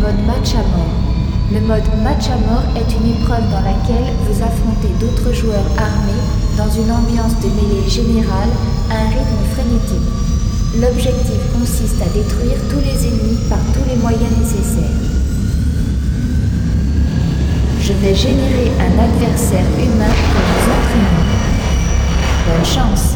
mode match à mort. Le mode match à mort est une épreuve dans laquelle vous affrontez d'autres joueurs armés dans une ambiance de mêlée générale à un rythme frénétique. L'objectif consiste à détruire tous les ennemis par tous les moyens nécessaires. Je vais générer un adversaire humain pour vous entraîner. Bonne chance!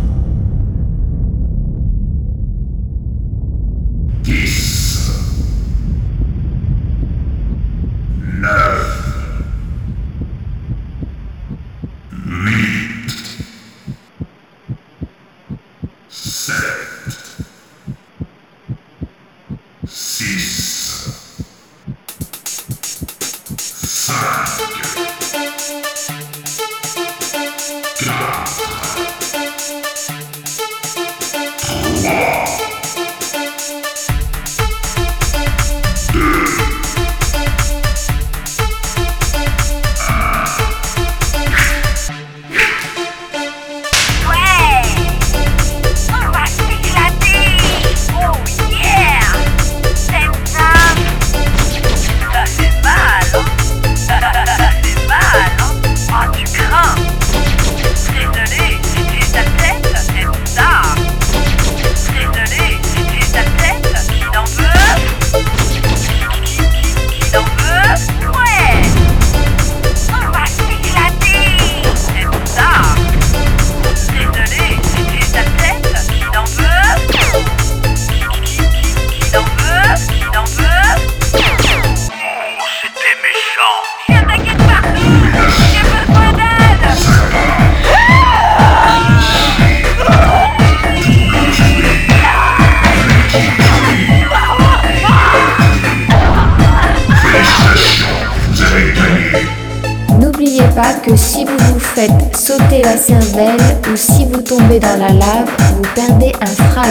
N'oubliez pas que si vous vous faites sauter la cervelle ou si vous tombez dans la lave, vous perdez un frag.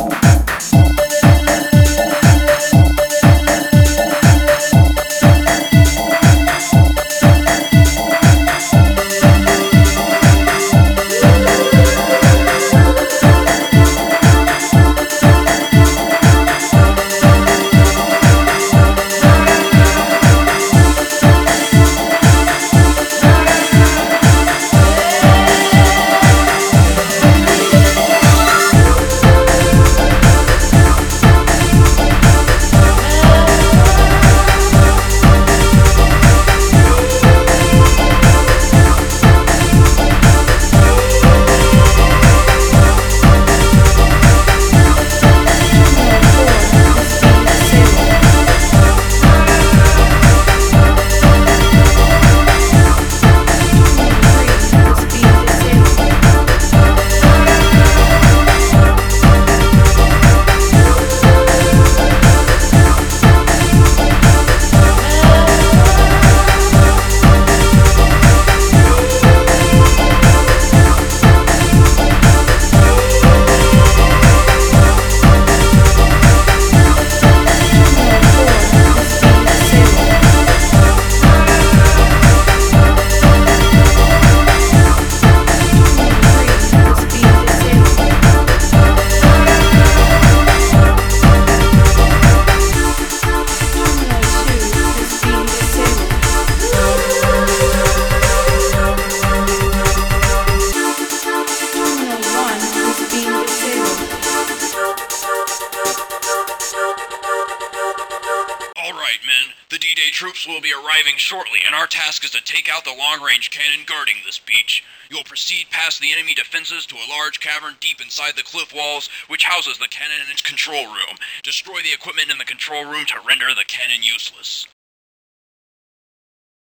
The D-Day troops will be arriving shortly, and our task is to take out the long-range cannon guarding this beach. You'll proceed past the enemy defenses to a large cavern deep inside the cliff walls, which houses the cannon and its control room. Destroy the equipment in the control room to render the cannon useless.